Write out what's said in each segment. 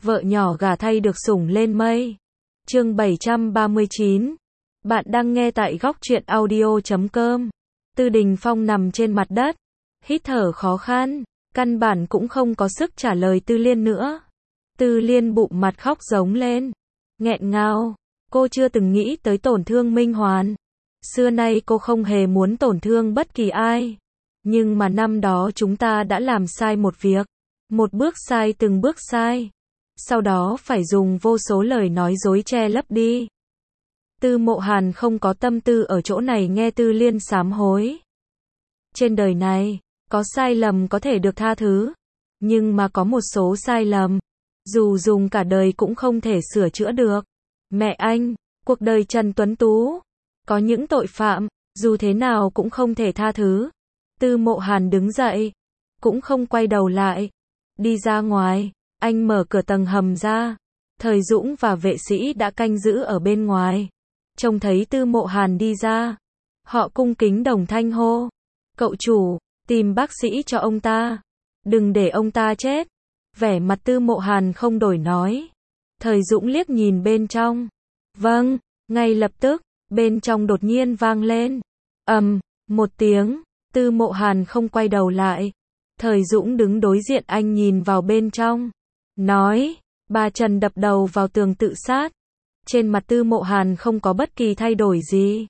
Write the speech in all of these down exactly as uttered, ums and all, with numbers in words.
vợ nhỏ gả thay được sủng lên mây. Chương bảy trăm ba mươi chín. Bạn đang nghe tại góc truyện audio chấm com. Tư Đình Phong nằm trên mặt đất, hít thở khó khăn, căn bản cũng không có sức trả lời Tư Liên nữa. Tư Liên bụng mặt khóc giống lên, nghẹn ngào, cô chưa từng nghĩ tới tổn thương Minh Hoàn. Xưa nay cô không hề muốn tổn thương bất kỳ ai. Nhưng mà năm đó chúng ta đã làm sai một việc. Một bước sai từng bước sai. Sau đó phải dùng vô số lời nói dối che lấp đi. Tư Mộ Hàn không có tâm tư ở chỗ này nghe Tư Liên sám hối. Trên đời này, có sai lầm có thể được tha thứ. Nhưng mà có một số sai lầm, dù dùng cả đời cũng không thể sửa chữa được. Mẹ anh, cuộc đời Trần Tuấn Tú, có những tội phạm, dù thế nào cũng không thể tha thứ. Tư Mộ Hàn đứng dậy, cũng không quay đầu lại. Đi ra ngoài, anh mở cửa tầng hầm ra. Thời Dũng và vệ sĩ đã canh giữ ở bên ngoài. Trông thấy Tư Mộ Hàn đi ra, họ cung kính đồng thanh hô. Cậu chủ, tìm bác sĩ cho ông ta. Đừng để ông ta chết. Vẻ mặt Tư Mộ Hàn không đổi nói. Thời Dũng liếc nhìn bên trong. Vâng, ngay lập tức, bên trong đột nhiên vang lên. Ầm, một tiếng, Tư Mộ Hàn không quay đầu lại. Thời Dũng đứng đối diện anh nhìn vào bên trong. Nói, bà Trần đập đầu vào tường tự sát. Trên mặt Tư Mộ Hàn không có bất kỳ thay đổi gì.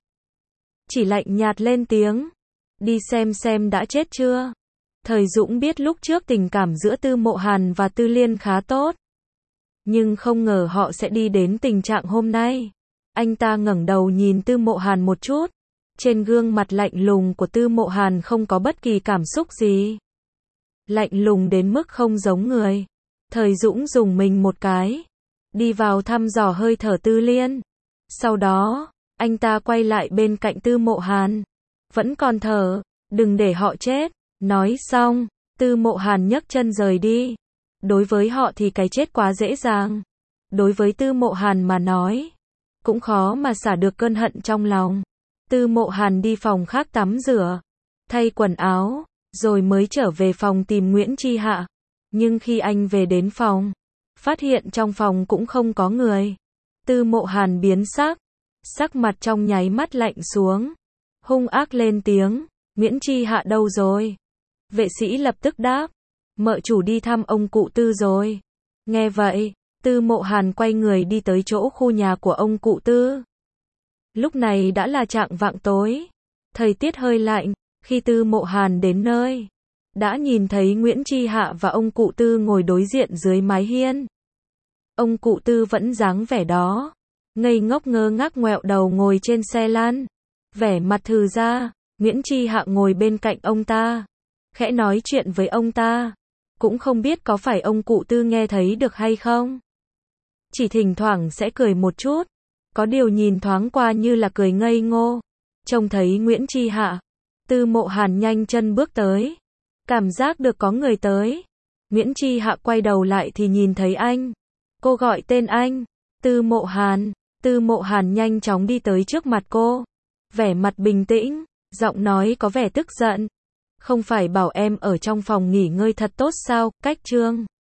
Chỉ lạnh nhạt lên tiếng. Đi xem xem đã chết chưa. Thời Dũng biết lúc trước tình cảm giữa Tư Mộ Hàn và Tư Liên khá tốt. Nhưng không ngờ họ sẽ đi đến tình trạng hôm nay. Anh ta ngẩng đầu nhìn Tư Mộ Hàn một chút. Trên gương mặt lạnh lùng của Tư Mộ Hàn không có bất kỳ cảm xúc gì. Lạnh lùng đến mức không giống người. Thời Dũng dùng mình một cái. Đi vào thăm dò hơi thở Tư Liên. Sau đó, anh ta quay lại bên cạnh Tư Mộ Hàn. Vẫn còn thở, đừng để họ chết. Nói xong, Tư Mộ Hàn nhấc chân rời đi. Đối với họ thì cái chết quá dễ dàng. Đối với Tư Mộ Hàn mà nói, cũng khó mà xả được cơn hận trong lòng. Tư Mộ Hàn đi phòng khác tắm rửa, thay quần áo, rồi mới trở về phòng tìm Nguyễn Chi Hạ. Nhưng khi anh về đến phòng, phát hiện trong phòng cũng không có người. Tư Mộ Hàn biến sắc, sắc mặt trong nháy mắt lạnh xuống, hung ác lên tiếng, Nguyễn Chi Hạ đâu rồi? Vệ sĩ lập tức đáp, mợ chủ đi thăm ông cụ Tư rồi. Nghe vậy, Tư Mộ Hàn quay người đi tới chỗ khu nhà của ông cụ Tư. Lúc này đã là chạng vạng tối, thời tiết hơi lạnh. Khi Tư Mộ Hàn đến nơi, đã nhìn thấy Nguyễn Chi Hạ và ông cụ Tư ngồi đối diện dưới mái hiên. Ông cụ Tư vẫn dáng vẻ đó, ngây ngốc ngơ ngác ngoẹo đầu ngồi trên xe lăn, vẻ mặt thừ ra. Nguyễn Chi Hạ ngồi bên cạnh ông ta, khẽ nói chuyện với ông ta, cũng không biết có phải ông cụ Tư nghe thấy được hay không. Chỉ thỉnh thoảng sẽ cười một chút, có điều nhìn thoáng qua như là cười ngây ngô. Trông thấy Nguyễn Chi Hạ, Tư Mộ Hàn nhanh chân bước tới, cảm giác được có người tới. Nguyễn Chi Hạ quay đầu lại thì nhìn thấy anh. Cô gọi tên anh, Tư Mộ Hàn. Tư Mộ Hàn nhanh chóng đi tới trước mặt cô, vẻ mặt bình tĩnh, giọng nói có vẻ tức giận. Không phải bảo em ở trong phòng nghỉ ngơi thật tốt sao, cách chương.